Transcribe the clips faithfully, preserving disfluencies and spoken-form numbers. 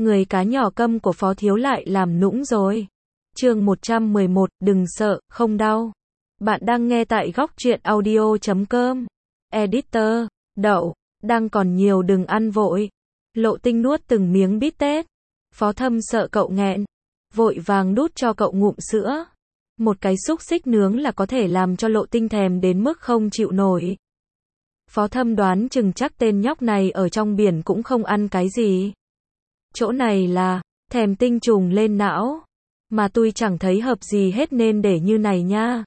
Người cá nhỏ câm của Phó Thiếu lại làm nũng rồi. Chương một trăm mười một, đừng sợ, không đau. Bạn đang nghe tại góc truyện audio chấm com. Editor, đậu, đang còn nhiều đừng ăn vội. Lộ Tinh nuốt từng miếng bít tết. Phó Thâm sợ cậu nghẹn, vội vàng đút cho cậu ngụm sữa. Một cái xúc xích nướng là có thể làm cho Lộ Tinh thèm đến mức không chịu nổi. Phó Thâm đoán chừng chắc tên nhóc này ở trong biển cũng không ăn cái gì. Chỗ này là, thèm tinh trùng lên não. Mà tôi chẳng thấy hợp gì hết nên để như này nha.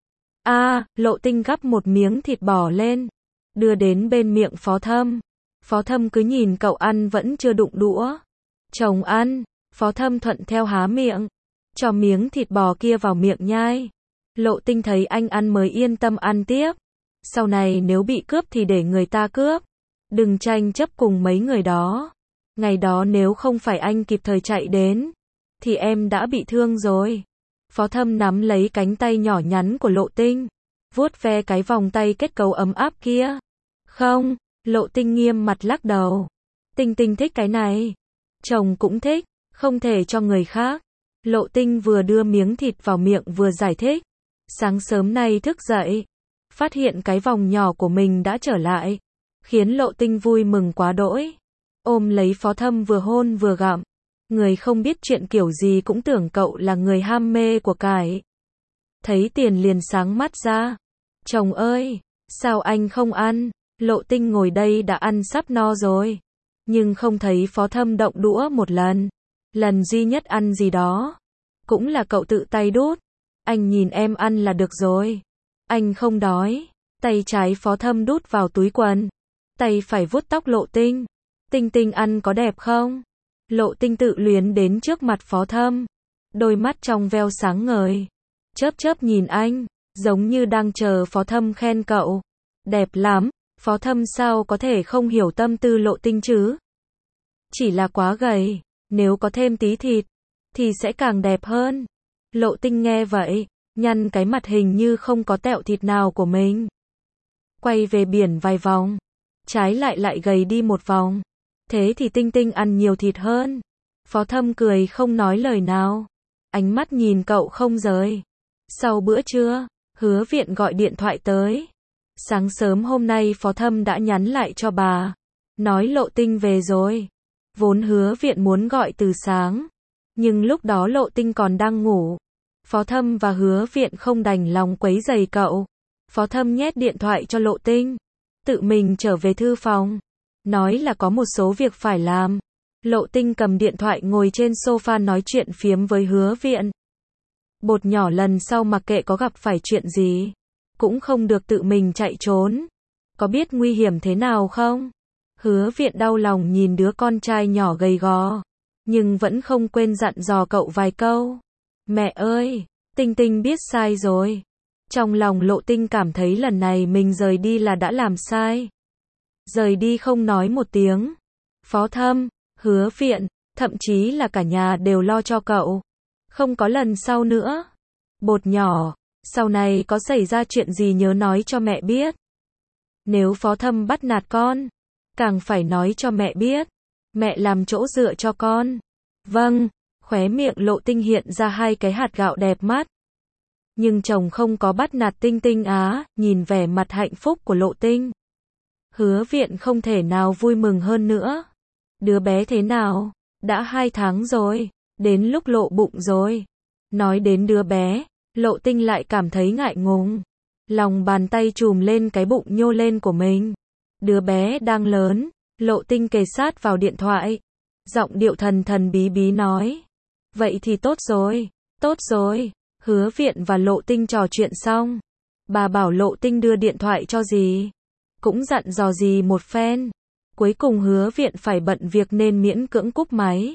A, à, Lộ Tinh gắp một miếng thịt bò lên, đưa đến bên miệng Phó Thâm. Phó Thâm cứ nhìn cậu ăn vẫn chưa đụng đũa. Chồng ăn, Phó Thâm thuận theo há miệng, cho miếng thịt bò kia vào miệng nhai. Lộ Tinh thấy anh ăn mới yên tâm ăn tiếp. Sau này nếu bị cướp thì để người ta cướp. Đừng tranh chấp cùng mấy người đó. Ngày đó nếu không phải anh kịp thời chạy đến, thì em đã bị thương rồi. Phó Thâm nắm lấy cánh tay nhỏ nhắn của Lộ Tinh, vuốt ve cái vòng tay kết cấu ấm áp kia. Không, Lộ Tinh nghiêm mặt lắc đầu. Tinh Tinh thích cái này. Chồng cũng thích, không thể cho người khác. Lộ Tinh vừa đưa miếng thịt vào miệng vừa giải thích. Sáng sớm nay thức dậy, phát hiện cái vòng nhỏ của mình đã trở lại, khiến Lộ Tinh vui mừng quá đỗi. Ôm lấy Phó Thâm vừa hôn vừa gặm. Người không biết chuyện kiểu gì cũng tưởng cậu là người ham mê của cải. Thấy tiền liền sáng mắt ra. Chồng ơi, sao anh không ăn? Lộ Tinh ngồi đây đã ăn sắp no rồi. Nhưng không thấy Phó Thâm động đũa một lần. Lần duy nhất ăn gì đó, cũng là cậu tự tay đút. Anh nhìn em ăn là được rồi. Anh không đói. Tay trái Phó Thâm đút vào túi quần, tay phải vuốt tóc Lộ Tinh. Tinh Tinh ăn có đẹp không? Lộ Tinh tự luyến đến trước mặt Phó Thâm. Đôi mắt trong veo sáng ngời, chớp chớp nhìn anh, giống như đang chờ Phó Thâm khen cậu. Đẹp lắm. Phó Thâm sao có thể không hiểu tâm tư Lộ Tinh chứ? Chỉ là quá gầy, nếu có thêm tí thịt, thì sẽ càng đẹp hơn. Lộ Tinh nghe vậy, nhăn cái mặt hình như không có tẹo thịt nào của mình. Quay về biển vài vòng, trái lại lại gầy đi một vòng. Thế thì Tinh Tinh ăn nhiều thịt hơn. Phó Thâm cười không nói lời nào, ánh mắt nhìn cậu không rời. Sau bữa trưa, Hứa Viện gọi điện thoại tới. Sáng sớm hôm nay Phó Thâm đã nhắn lại cho bà, nói Lộ Tinh về rồi. Vốn Hứa Viện muốn gọi từ sáng, nhưng lúc đó Lộ Tinh còn đang ngủ. Phó Thâm và Hứa Viện không đành lòng quấy rầy cậu. Phó Thâm nhét điện thoại cho Lộ Tinh, tự mình trở về thư phòng, nói là có một số việc phải làm. Lộ Tinh cầm điện thoại ngồi trên sofa nói chuyện phiếm với Hứa Viện. Bột nhỏ lần sau mặc kệ có gặp phải chuyện gì, cũng không được tự mình chạy trốn. Có biết nguy hiểm thế nào không? Hứa Viện đau lòng nhìn đứa con trai nhỏ gầy gò, nhưng vẫn không quên dặn dò cậu vài câu. Mẹ ơi, Tinh Tinh biết sai rồi. Trong lòng Lộ Tinh cảm thấy lần này mình rời đi là đã làm sai. Rời đi không nói một tiếng. Phó Thâm, Hứa Viện, thậm chí là cả nhà đều lo cho cậu. Không có lần sau nữa. Bột nhỏ, sau này có xảy ra chuyện gì nhớ nói cho mẹ biết. Nếu Phó Thâm bắt nạt con, càng phải nói cho mẹ biết. Mẹ làm chỗ dựa cho con. Vâng, khóe miệng Lộ Tinh hiện ra hai cái hạt gạo đẹp mắt. Nhưng chồng không có bắt nạt Tinh Tinh á, nhìn vẻ mặt hạnh phúc của Lộ Tinh. Hứa Viện không thể nào vui mừng hơn nữa. Đứa bé thế nào? Đã hai tháng rồi, đến lúc lộ bụng rồi. Nói đến đứa bé, Lộ Tinh lại cảm thấy ngại ngùng. Lòng bàn tay chùm lên cái bụng nhô lên của mình. Đứa bé đang lớn. Lộ Tinh kề sát vào điện thoại, giọng điệu thần thần bí bí nói. Vậy thì tốt rồi, tốt rồi. Hứa Viện và Lộ Tinh trò chuyện xong. Bà bảo Lộ Tinh đưa điện thoại cho dì, cũng dặn dò dì một phen. Cuối cùng Hứa Viện phải bận việc nên miễn cưỡng cúp máy.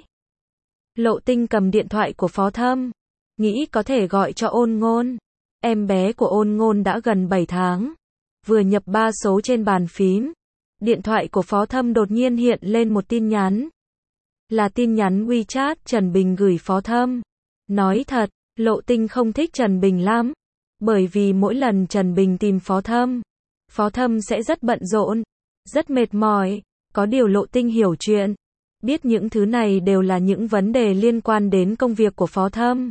Lộ Tinh cầm điện thoại của Phó Thâm, nghĩ có thể gọi cho Ôn Ngôn. Em bé của Ôn Ngôn đã gần bảy tháng. Vừa nhập ba số trên bàn phím, điện thoại của Phó Thâm đột nhiên hiện lên một tin nhắn. Là tin nhắn WeChat Trần Bình gửi Phó Thâm. Nói thật, Lộ Tinh không thích Trần Bình lắm. Bởi vì mỗi lần Trần Bình tìm Phó Thâm, Phó Thâm sẽ rất bận rộn, rất mệt mỏi. Có điều Lộ Tinh hiểu chuyện. Biết những thứ này đều là những vấn đề liên quan đến công việc của Phó Thâm.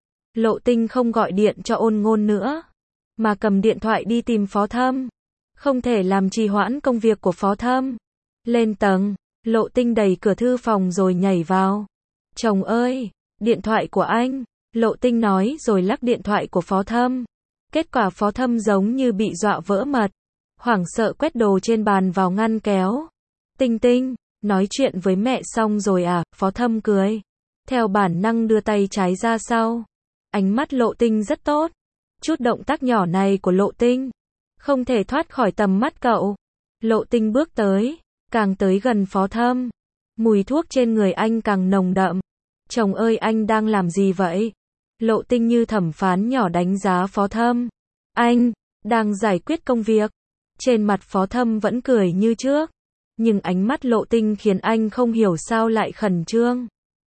Lộ Tinh không gọi điện cho Ôn Ngôn nữa, mà cầm điện thoại đi tìm Phó Thâm. Không thể làm trì hoãn công việc của Phó Thâm. Lên tầng, Lộ Tinh đẩy cửa thư phòng rồi nhảy vào. Chồng ơi, điện thoại của anh. Lộ Tinh nói rồi lắc điện thoại của Phó Thâm. Kết quả Phó Thâm giống như bị dọa vỡ mật. Hoảng sợ quét đồ trên bàn vào ngăn kéo. Tinh Tinh, nói chuyện với mẹ xong rồi à? Phó Thâm cười. Theo bản năng đưa tay trái ra sau. Ánh mắt Lộ Tinh rất tốt. Chút động tác nhỏ này của Lộ Tinh không thể thoát khỏi tầm mắt cậu. Lộ Tinh bước tới, càng tới gần Phó Thâm. Mùi thuốc trên người anh càng nồng đậm. Chồng ơi, anh đang làm gì vậy? Lộ Tinh như thẩm phán nhỏ đánh giá Phó Thâm. Anh đang giải quyết công việc. Trên mặt Phó Thâm vẫn cười như trước, nhưng ánh mắt Lộ Tinh khiến anh không hiểu sao lại khẩn trương.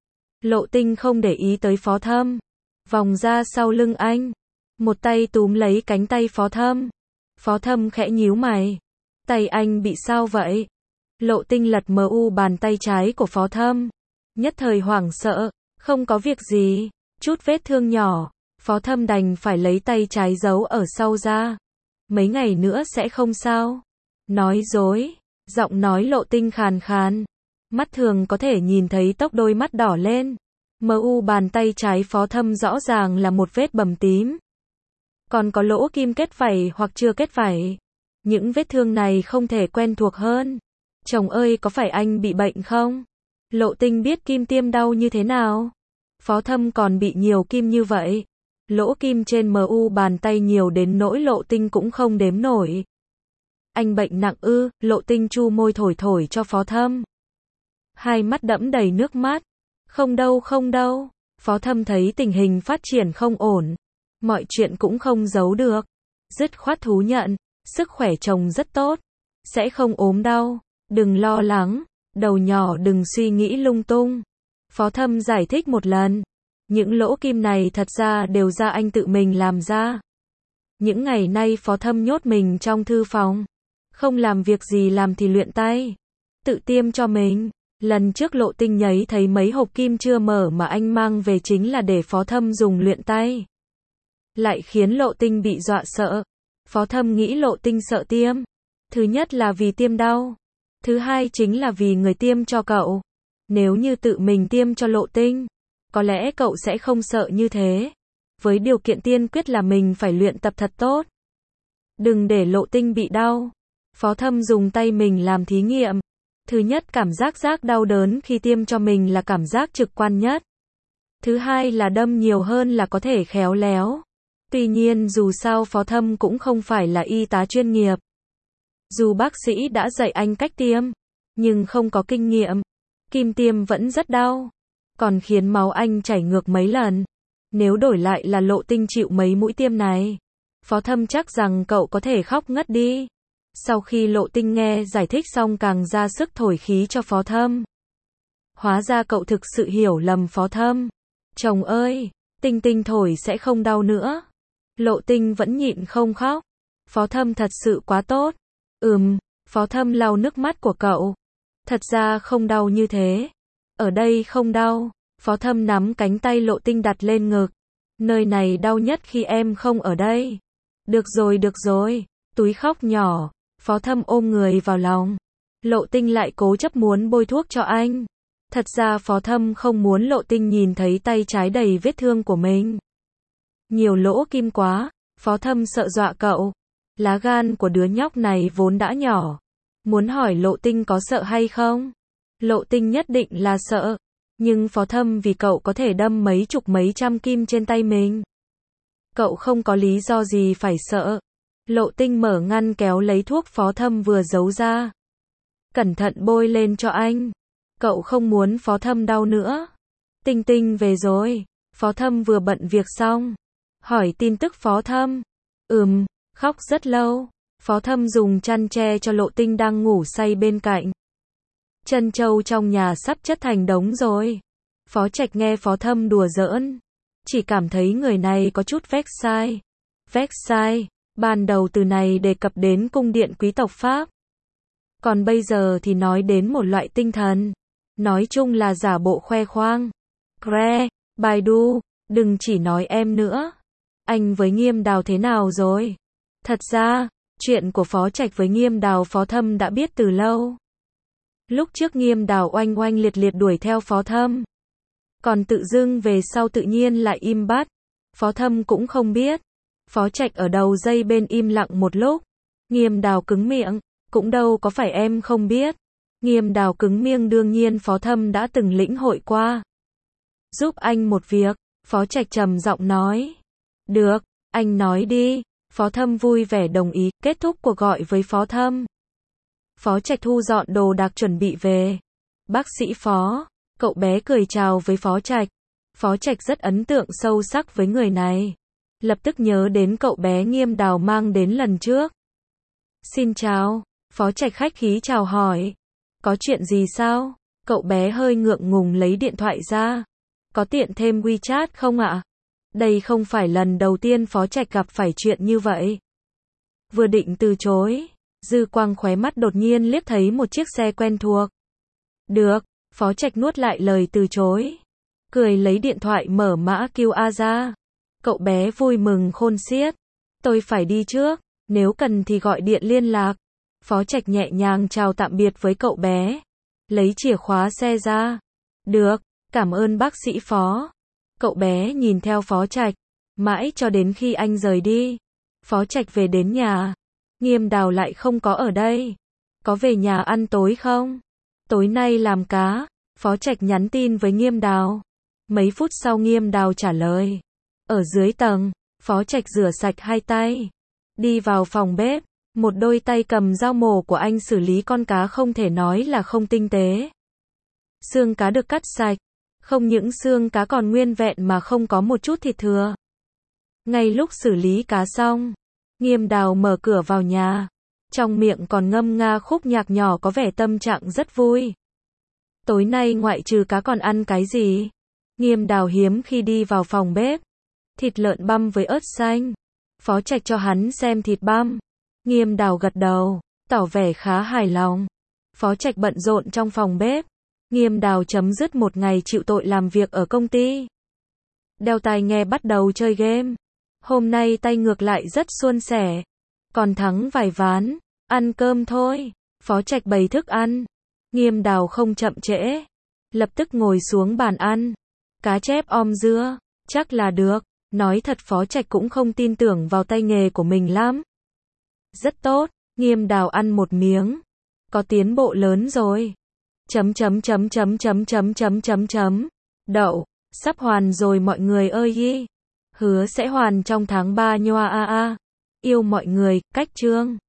Lộ Tinh không để ý tới Phó Thâm, vòng ra sau lưng anh, một tay túm lấy cánh tay Phó Thâm. Phó Thâm khẽ nhíu mày. Tay anh bị sao vậy? Lộ Tinh lật mờ u bàn tay trái của Phó Thâm. Nhất thời hoảng sợ. Không có việc gì, chút vết thương nhỏ. Phó Thâm đành phải lấy tay trái giấu ở sau ra. Mấy ngày nữa sẽ không sao. Nói dối. Giọng nói Lộ Tinh khàn khàn. Mắt thường có thể nhìn thấy tóc đôi mắt đỏ lên. Mờ u bàn tay trái Phó Thâm rõ ràng là một vết bầm tím. Còn có lỗ kim kết vảy hoặc chưa kết vảy. Những vết thương này không thể quen thuộc hơn. Chồng ơi, có phải anh bị bệnh không? Lộ Tinh biết kim tiêm đau như thế nào. Phó Thâm còn bị nhiều kim như vậy. Lỗ kim trên mờ u bàn tay nhiều đến nỗi Lộ Tinh cũng không đếm nổi. Anh bệnh nặng ư? Lộ Tinh chu môi thổi thổi cho Phó Thâm. Hai mắt đẫm đầy nước mắt. Không đâu không đâu. Phó Thâm thấy tình hình phát triển không ổn. Mọi chuyện cũng không giấu được. Dứt khoát thú nhận. Sức khỏe chồng rất tốt. Sẽ không ốm đau. Đừng lo lắng. Đầu nhỏ đừng suy nghĩ lung tung. Phó Thâm giải thích một lần. Những lỗ kim này thật ra đều do anh tự mình làm ra. Những ngày nay Phó Thâm nhốt mình trong thư phòng. Không làm việc gì làm thì luyện tay. Tự tiêm cho mình. Lần trước Lộ Tinh nhấy thấy mấy hộp kim chưa mở mà anh mang về chính là để Phó Thâm dùng luyện tay. Lại khiến Lộ Tinh bị dọa sợ. Phó Thâm nghĩ Lộ Tinh sợ tiêm. Thứ nhất là vì tiêm đau. Thứ hai chính là vì người tiêm cho cậu. Nếu như tự mình tiêm cho Lộ Tinh, có lẽ cậu sẽ không sợ như thế. Với điều kiện tiên quyết là mình phải luyện tập thật tốt. Đừng để Lộ Tinh bị đau. Phó Thâm dùng tay mình làm thí nghiệm. Thứ nhất, cảm giác giác đau đớn khi tiêm cho mình là cảm giác trực quan nhất. Thứ hai là đâm nhiều hơn là có thể khéo léo. Tuy nhiên dù sao Phó Thâm cũng không phải là y tá chuyên nghiệp. Dù bác sĩ đã dạy anh cách tiêm, nhưng không có kinh nghiệm. Kim tiêm vẫn rất đau. Còn khiến máu anh chảy ngược mấy lần. Nếu đổi lại là Lộ Tinh chịu mấy mũi tiêm này, Phó Thâm chắc rằng cậu có thể khóc ngất đi. Sau khi Lộ Tinh nghe giải thích xong càng ra sức thổi khí cho Phó Thâm. Hóa ra cậu thực sự hiểu lầm Phó Thâm. Chồng ơi, Tinh Tinh thổi sẽ không đau nữa. Lộ Tinh vẫn nhịn không khóc. Phó Thâm thật sự quá tốt. Ừm, Phó Thâm lau nước mắt của cậu. Thật ra không đau như thế. Ở đây không đau. Phó Thâm nắm cánh tay Lộ Tinh đặt lên ngực. Nơi này đau nhất khi em không ở đây. Được rồi được rồi. Túi khóc nhỏ. Phó Thâm ôm người vào lòng. Lộ Tinh lại cố chấp muốn bôi thuốc cho anh. Thật ra Phó Thâm không muốn Lộ Tinh nhìn thấy tay trái đầy vết thương của mình. Nhiều lỗ kim quá. Phó Thâm sợ dọa cậu. Lá gan của đứa nhóc này vốn đã nhỏ. Muốn hỏi Lộ Tinh có sợ hay không? Lộ Tinh nhất định là sợ. Nhưng Phó Thâm vì cậu có thể đâm mấy chục mấy trăm kim trên tay mình. Cậu không có lý do gì phải sợ. Lộ Tinh mở ngăn kéo lấy thuốc Phó Thâm vừa giấu ra. Cẩn thận bôi lên cho anh. Cậu không muốn Phó Thâm đau nữa. Tinh Tinh về rồi. Phó Thâm vừa bận việc xong. Hỏi tin tức Phó Thâm. Ừm, khóc rất lâu. Phó Thâm dùng chăn che cho Lộ Tinh đang ngủ say bên cạnh. Trân châu trong nhà sắp chất thành đống rồi. Phó Trạch nghe Phó Thâm đùa giỡn. Chỉ cảm thấy người này có chút Versailles. Versailles, ban đầu từ này đề cập đến cung điện quý tộc Pháp. Còn bây giờ thì nói đến một loại tinh thần. Nói chung là giả bộ khoe khoang. Cre, Baidu, đừng chỉ nói em nữa. Anh với Nghiêm Đào thế nào rồi? Thật ra, chuyện của Phó Trạch với Nghiêm Đào Phó Thâm đã biết từ lâu. Lúc trước Nghiêm Đào oanh oanh liệt liệt đuổi theo Phó Thâm. Còn tự dưng về sau tự nhiên lại im bặt. Phó Thâm cũng không biết. Phó Trạch ở đầu dây bên im lặng một lúc. Nghiêm Đào cứng miệng, cũng đâu có phải em không biết. Nghiêm Đào cứng miệng đương nhiên Phó Thâm đã từng lĩnh hội qua. Giúp anh một việc, Phó Trạch trầm giọng nói. Được, anh nói đi. Phó Thâm vui vẻ đồng ý, kết thúc cuộc gọi với Phó Thâm. Phó Trạch thu dọn đồ đạc chuẩn bị về. Bác sĩ Phó, cậu bé cười chào với Phó Trạch. Phó Trạch rất ấn tượng sâu sắc với người này. Lập tức nhớ đến cậu bé Nghiêm Đào mang đến lần trước. Xin chào, Phó Trạch khách khí chào hỏi. Có chuyện gì sao? Cậu bé hơi ngượng ngùng lấy điện thoại ra. Có tiện thêm WeChat không ạ? Đây không phải lần đầu tiên Phó Trạch gặp phải chuyện như vậy. Vừa định từ chối, dư quang khóe mắt đột nhiên liếc thấy một chiếc xe quen thuộc. Được, Phó Trạch nuốt lại lời từ chối. Cười lấy điện thoại mở mã quy rờ ra. Cậu bé vui mừng khôn xiết. Tôi phải đi trước, nếu cần thì gọi điện liên lạc. Phó Trạch nhẹ nhàng chào tạm biệt với cậu bé. Lấy chìa khóa xe ra. Được, cảm ơn bác sĩ Phó. Cậu bé nhìn theo Phó Trạch, mãi cho đến khi anh rời đi. Phó Trạch về đến nhà. Nghiêm Đào lại không có ở đây. Có về nhà ăn tối không? Tối nay làm cá. Phó Trạch nhắn tin với Nghiêm Đào. Mấy phút sau Nghiêm Đào trả lời. Ở dưới tầng, Phó Trạch rửa sạch hai tay. Đi vào phòng bếp. Một đôi tay cầm dao mổ của anh xử lý con cá không thể nói là không tinh tế. Xương cá được cắt sạch. Không những xương cá còn nguyên vẹn mà không có một chút thịt thừa. Ngay lúc xử lý cá xong, Nghiêm Đào mở cửa vào nhà. Trong miệng còn ngâm nga khúc nhạc nhỏ có vẻ tâm trạng rất vui. Tối nay ngoại trừ cá còn ăn cái gì? Nghiêm Đào hiếm khi đi vào phòng bếp. Thịt lợn băm với ớt xanh. Phó Trạch cho hắn xem thịt băm. Nghiêm Đào gật đầu, tỏ vẻ khá hài lòng. Phó Trạch bận rộn trong phòng bếp. Nghiêm Đào chấm dứt một ngày chịu tội làm việc ở công ty. Đeo tai nghe bắt đầu chơi game. Hôm nay tay ngược lại rất suôn sẻ. Còn thắng vài ván. Ăn cơm thôi. Phó Trạch bày thức ăn. Nghiêm Đào không chậm trễ. Lập tức ngồi xuống bàn ăn. Cá chép om dưa. Chắc là được. Nói thật Phó Trạch cũng không tin tưởng vào tay nghề của mình lắm. Rất tốt. Nghiêm Đào ăn một miếng. Có tiến bộ lớn rồi. Chấm chấm chấm chấm chấm chấm chấm chấm chấm. Đậu. Sắp hoàn rồi mọi người ơi y. Hứa sẽ hoàn trong tháng ba nhoa a a. Yêu mọi người, cách chương.